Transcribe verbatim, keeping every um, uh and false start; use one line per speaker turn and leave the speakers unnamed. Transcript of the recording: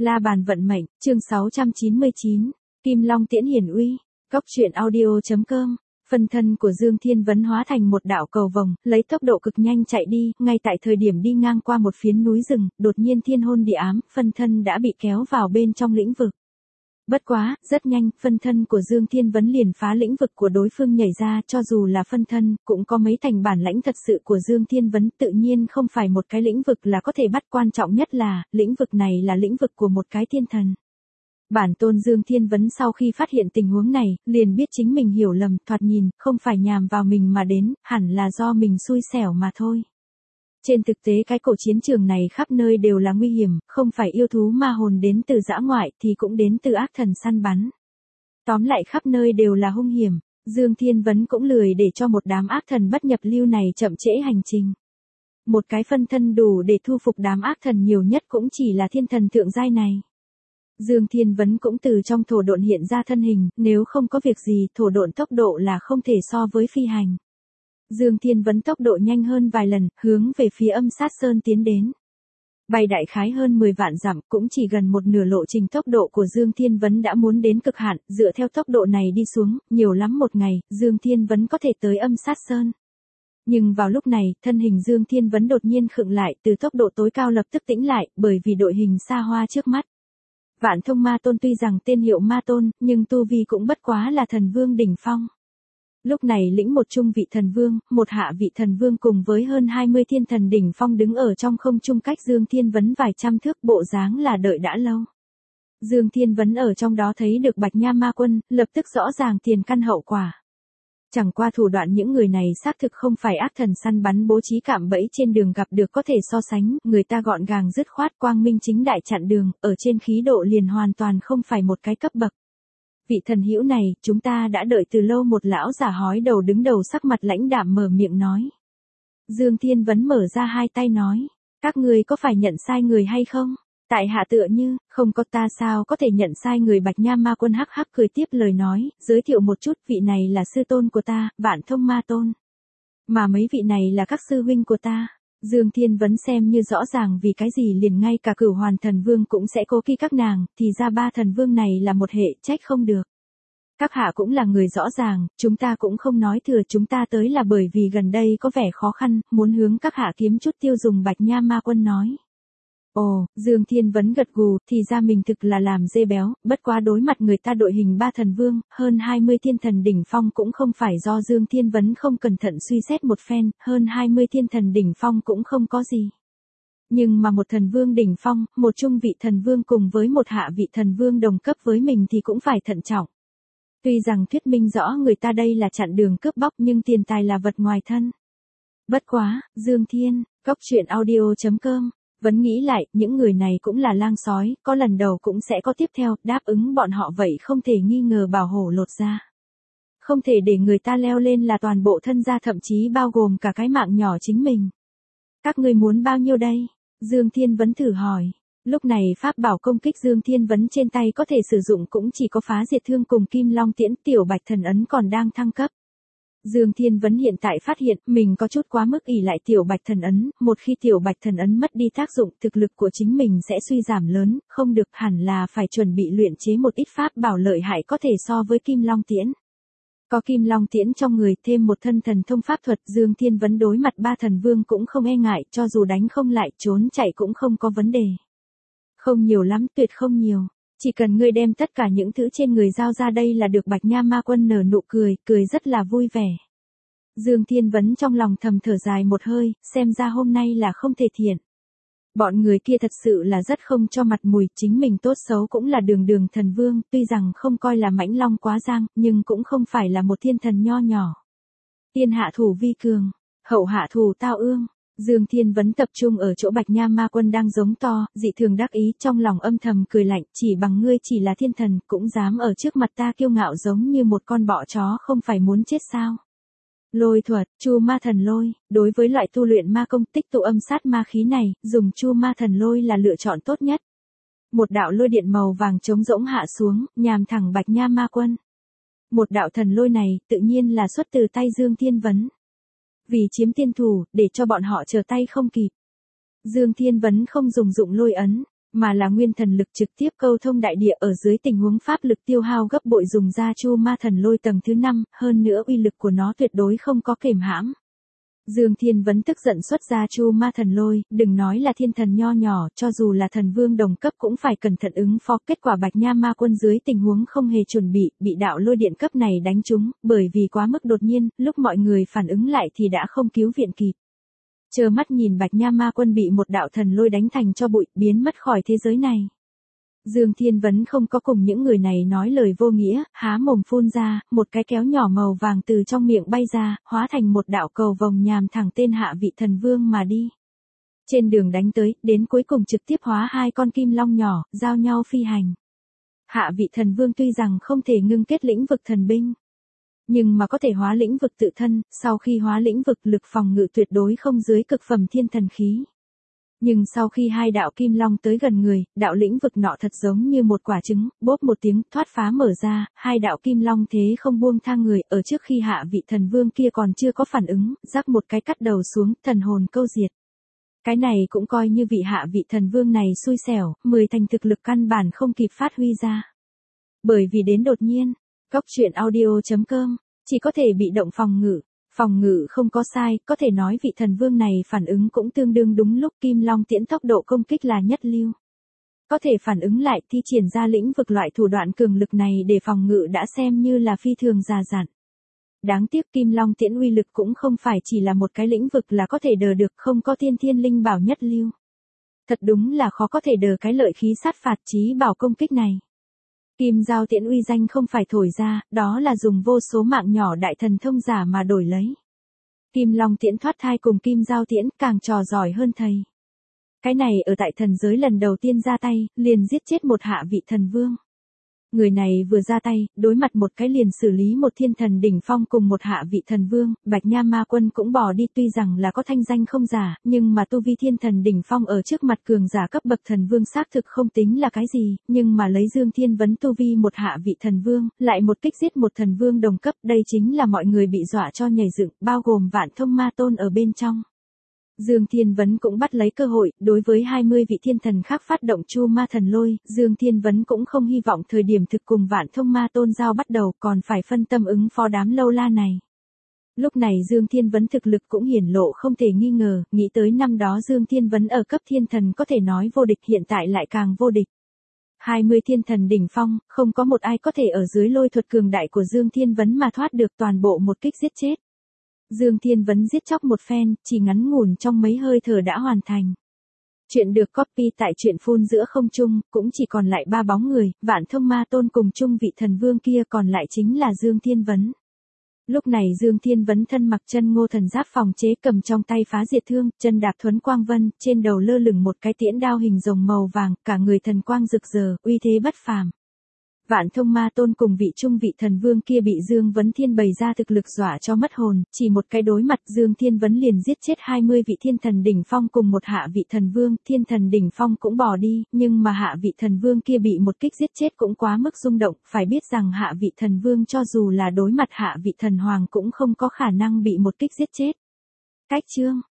La bàn vận mệnh, chương sáu trăm chín mươi chín, Kim Long tiễn hiển uy, Cốc truyện audio.com. Phân thân của Dương Thiên Vấn hóa thành một đạo cầu vồng, lấy tốc độ cực nhanh chạy đi, ngay tại thời điểm đi ngang qua một phiến núi rừng, đột nhiên thiên hôn địa ám, phân thân đã bị kéo vào bên trong lĩnh vực. Bất quá, rất nhanh, phân thân của Dương Thiên Vấn liền phá lĩnh vực của đối phương nhảy ra, cho dù là phân thân, cũng có mấy thành bản lãnh thật sự của Dương Thiên Vấn, tự nhiên không phải một cái lĩnh vực là có thể bắt, quan trọng nhất là, lĩnh vực này là lĩnh vực của một cái thiên thần. Bản tôn Dương Thiên Vấn sau khi phát hiện tình huống này, liền biết chính mình hiểu lầm, thoạt nhìn, không phải nhằm vào mình mà đến, hẳn là do mình xui xẻo mà thôi. Trên thực tế cái cổ chiến trường này khắp nơi đều là nguy hiểm, không phải yêu thú ma hồn đến từ dã ngoại thì cũng đến từ ác thần săn bắn. Tóm lại khắp nơi đều là hung hiểm, Dương Thiên Vấn cũng lười để cho một đám ác thần bất nhập lưu này chậm trễ hành trình. Một cái phân thân đủ để thu phục đám ác thần nhiều nhất cũng chỉ là thiên thần thượng giai này. Dương Thiên Vấn cũng từ trong thổ độn hiện ra thân hình, nếu không có việc gì thổ độn tốc độ là không thể so với phi hành. Dương Thiên Vấn tốc độ nhanh hơn vài lần, hướng về phía âm sát sơn tiến đến. Bay đại khái hơn mười vạn dặm, cũng chỉ gần một nửa lộ trình tốc độ của Dương Thiên Vấn đã muốn đến cực hạn, dựa theo tốc độ này đi xuống, nhiều lắm một ngày, Dương Thiên Vấn có thể tới âm sát sơn. Nhưng vào lúc này, thân hình Dương Thiên Vấn đột nhiên khựng lại, từ tốc độ tối cao lập tức tĩnh lại, bởi vì đội hình xa hoa trước mắt. Vạn Thông Ma Tôn tuy rằng tên hiệu Ma Tôn, nhưng tu vi cũng bất quá là thần vương đỉnh phong. Lúc này lĩnh một trung vị thần vương, một hạ vị thần vương cùng với hơn hai mươi thiên thần đỉnh phong đứng ở trong không trung cách Dương Thiên Vấn vài trăm thước, bộ dáng là đợi đã lâu. Dương Thiên Vấn ở trong đó thấy được Bạch Nha Ma Quân, lập tức rõ ràng tiền căn hậu quả. Chẳng qua thủ đoạn những người này xác thực không phải ác thần săn bắn bố trí cạm bẫy trên đường gặp được có thể so sánh, người ta gọn gàng dứt khoát quang minh chính đại chặn đường, ở trên khí độ liền hoàn toàn không phải một cái cấp bậc. Vị thần hữu này, chúng ta đã đợi từ lâu, một lão giả hói đầu đứng đầu sắc mặt lãnh đạm mở miệng nói. Dương Thiên Vấn mở ra hai tay nói, các người có phải nhận sai người hay không? Tại hạ tựa như, không có, ta sao có thể nhận sai người? Bạch Nha Ma Quân hắc hắc cười tiếp lời nói, giới thiệu một chút, vị này là sư tôn của ta, Vạn Thông Ma Tôn. Mà mấy vị này là các sư huynh của ta. Dương Thiên Vấn xem như rõ ràng vì cái gì liền ngay cả Cửu Hoàn Thần Vương cũng sẽ cố kỵ các nàng, thì ra ba thần vương này là một hệ, trách không được. Các hạ cũng là người rõ ràng, chúng ta cũng không nói thừa, chúng ta tới là bởi vì gần đây có vẻ khó khăn, muốn hướng các hạ kiếm chút tiêu dùng. Bạch Nha Ma Quân nói. Ồ, Dương Thiên Vấn gật gù, thì ra mình thực là làm dê béo, bất quá đối mặt người ta đội hình ba thần vương, hơn hai mươi thiên thần đỉnh phong cũng không phải do Dương Thiên Vấn không cẩn thận suy xét một phen, hơn hai mươi thiên thần đỉnh phong cũng không có gì. Nhưng mà một thần vương đỉnh phong, một trung vị thần vương cùng với một hạ vị thần vương đồng cấp với mình thì cũng phải thận trọng. Tuy rằng thuyết minh rõ người ta đây là chặn đường cướp bóc nhưng tiền tài là vật ngoài thân. Bất quá, Dương Thiên, Cốc truyện audio.com. Vẫn nghĩ lại, những người này cũng là lang sói, có lần đầu cũng sẽ có tiếp theo, đáp ứng bọn họ vậy không thể nghi ngờ bảo hổ lột ra. Không thể để người ta leo lên là toàn bộ thân gia, thậm chí bao gồm cả cái mạng nhỏ chính mình. Các ngươi muốn bao nhiêu đây? Dương Thiên Vấn thử hỏi. Lúc này pháp bảo công kích Dương Thiên Vấn trên tay có thể sử dụng cũng chỉ có phá diệt thương cùng Kim Long tiễn, tiểu Bạch Thần ấn còn đang thăng cấp. Dương Thiên Vấn hiện tại phát hiện mình có chút quá mức ỷ lại tiểu Bạch Thần ấn, một khi tiểu Bạch Thần ấn mất đi tác dụng, thực lực của chính mình sẽ suy giảm lớn, không được, hẳn là phải chuẩn bị luyện chế một ít pháp bảo lợi hại có thể so với Kim Long tiễn. Có Kim Long tiễn trong người, thêm một thân thần thông pháp thuật, Dương Thiên Vấn đối mặt ba thần vương cũng không e ngại, cho dù đánh không lại, trốn chạy cũng không có vấn đề. Không nhiều lắm, tuyệt không nhiều. Chỉ cần ngươi đem tất cả những thứ trên người giao ra đây là được. Bạch Nha Ma Quân nở nụ cười, cười rất là vui vẻ. Dương Thiên Vấn trong lòng thầm thở dài một hơi, xem ra hôm nay là không thể thiện. Bọn người kia thật sự là rất không cho mặt mũi, chính mình tốt xấu cũng là đường đường thần vương, tuy rằng không coi là mãnh long quá giang, nhưng cũng không phải là một thiên thần nho nhỏ. Tiên hạ thủ vi cường, hậu hạ thủ tao ương. Dương Thiên Vấn tập trung ở chỗ Bạch Nha Ma Quân đang giống to, dị thường đắc ý, trong lòng âm thầm cười lạnh, chỉ bằng ngươi chỉ là thiên thần, cũng dám ở trước mặt ta kiêu ngạo giống như một con bọ chó, không phải muốn chết sao? Lôi thuật, Chu Ma Thần Lôi, đối với loại tu luyện ma công tích tụ âm sát ma khí này, dùng Chu Ma Thần Lôi là lựa chọn tốt nhất. Một đạo lôi điện màu vàng trống rỗng hạ xuống, nhằm thẳng Bạch Nha Ma Quân. Một đạo thần lôi này, tự nhiên là xuất từ tay Dương Thiên Vấn. Vì chiếm tiên thủ, để cho bọn họ trở tay không kịp. Dương Thiên Vấn không dùng dụng lôi ấn, mà là nguyên thần lực trực tiếp câu thông đại địa ở dưới tình huống pháp lực tiêu hao gấp bội dùng ra Chu Ma Thần Lôi tầng thứ năm, hơn nữa uy lực của nó tuyệt đối không có kềm hãm. Dương Thiên Vấn tức giận xuất ra Chu Ma Thần Lôi, đừng nói là thiên thần nho nhỏ, cho dù là thần vương đồng cấp cũng phải cẩn thận ứng phó. Kết quả Bạch Nha Ma Quân dưới tình huống không hề chuẩn bị, bị đạo lôi điện cấp này đánh trúng, bởi vì quá mức đột nhiên, lúc mọi người phản ứng lại thì đã không cứu viện kịp. Trơ mắt nhìn Bạch Nha Ma Quân bị một đạo thần lôi đánh thành cho bụi, biến mất khỏi thế giới này. Dương Thiên Vấn không có cùng những người này nói lời vô nghĩa, há mồm phun ra, một cái kéo nhỏ màu vàng từ trong miệng bay ra, hóa thành một đạo cầu vồng nhằm thẳng tên Hạ Vị Thần Vương mà đi. Trên đường đánh tới, đến cuối cùng trực tiếp hóa hai con kim long nhỏ, giao nhau phi hành. Hạ Vị Thần Vương tuy rằng không thể ngưng kết lĩnh vực thần binh, nhưng mà có thể hóa lĩnh vực tự thân, sau khi hóa lĩnh vực lực phòng ngự tuyệt đối không dưới cực phẩm thiên thần khí. Nhưng sau khi hai đạo kim long tới gần người, đạo lĩnh vực nọ thật giống như một quả trứng, bốp một tiếng, thoát phá mở ra, hai đạo kim long thế không buông tha người, ở trước khi Hạ Vị Thần Vương kia còn chưa có phản ứng, rắc một cái cắt đầu xuống, thần hồn câu diệt. Cái này cũng coi như vị Hạ Vị Thần Vương này xui xẻo, mười thành thực lực căn bản không kịp phát huy ra. Bởi vì đến đột nhiên, Góc truyện audio chấm com, chỉ có thể bị động phòng ngự. Phòng ngự không có sai, có thể nói vị thần vương này phản ứng cũng tương đương đúng lúc. Kim Long Tiễn tốc độ công kích là nhất lưu. Có thể phản ứng lại thi triển ra lĩnh vực loại thủ đoạn cường lực này để phòng ngự đã xem như là phi thường già dặn. Đáng tiếc Kim Long Tiễn uy lực cũng không phải chỉ là một cái lĩnh vực là có thể đờ được, không có tiên thiên linh bảo nhất lưu. Thật đúng là khó có thể đờ cái lợi khí sát phạt chí bảo công kích này. Kim Giao Tiễn uy danh không phải thổi ra, đó là dùng vô số mạng nhỏ đại thần thông giả mà đổi lấy. Kim Long Tiễn thoát thai cùng Kim Giao Tiễn càng trò giỏi hơn thầy. Cái này ở tại thần giới lần đầu tiên ra tay, liền giết chết một Hạ Vị Thần Vương. Người này vừa ra tay, đối mặt một cái liền xử lý một thiên thần đỉnh phong cùng một Hạ Vị Thần Vương, Bạch Nha Ma Quân cũng bỏ đi. Tuy rằng là có thanh danh không giả, nhưng mà tu vi thiên thần đỉnh phong ở trước mặt cường giả cấp bậc thần vương xác thực không tính là cái gì, nhưng mà lấy Dương Thiên Vấn tu vi một Hạ Vị Thần Vương, lại một kích giết một thần vương đồng cấp, đây chính là mọi người bị dọa cho nhảy dựng, bao gồm Vạn Thông Ma Tôn ở bên trong. Dương Thiên Vấn cũng bắt lấy cơ hội, đối với hai mươi vị thiên thần khác phát động Chu Ma Thần Lôi, Dương Thiên Vấn cũng không hy vọng thời điểm thực cùng Vạn Thông Ma Tôn giao bắt đầu, còn phải phân tâm ứng phó đám lâu la này. Lúc này Dương Thiên Vấn thực lực cũng hiển lộ không thể nghi ngờ, nghĩ tới năm đó Dương Thiên Vấn ở cấp thiên thần có thể nói vô địch, hiện tại lại càng vô địch. hai mươi thiên thần đỉnh phong, không có một ai có thể ở dưới lôi thuật cường đại của Dương Thiên Vấn mà thoát được, toàn bộ một kích giết chết. Dương Thiên Vấn giết chóc một phen, chỉ ngắn ngủn trong mấy hơi thở đã hoàn thành. Chuyện được copy tại truyện phun giữa không trung, cũng chỉ còn lại ba bóng người, Vạn Thông Ma Tôn cùng chung vị thần vương kia, còn lại chính là Dương Thiên Vấn. Lúc này Dương Thiên Vấn thân mặc chân ngô thần giáp phòng chế, cầm trong tay phá diệt thương, chân đạp thuấn quang vân, trên đầu lơ lửng một cái tiễn đao hình rồng màu vàng, cả người thần quang rực rỡ, uy thế bất phàm. Vạn Thông Ma Tôn cùng vị trung vị thần vương kia bị Dương Vấn Thiên bày ra thực lực dọa cho mất hồn, chỉ một cái đối mặt Dương Thiên Vấn liền giết chết hai mươi vị thiên thần đỉnh phong cùng một Hạ Vị Thần Vương, thiên thần đỉnh phong cũng bỏ đi, nhưng mà Hạ Vị Thần Vương kia bị một kích giết chết cũng quá mức rung động, phải biết rằng Hạ Vị Thần Vương cho dù là đối mặt Hạ Vị Thần Hoàng cũng không có khả năng bị một kích giết chết. Cách chương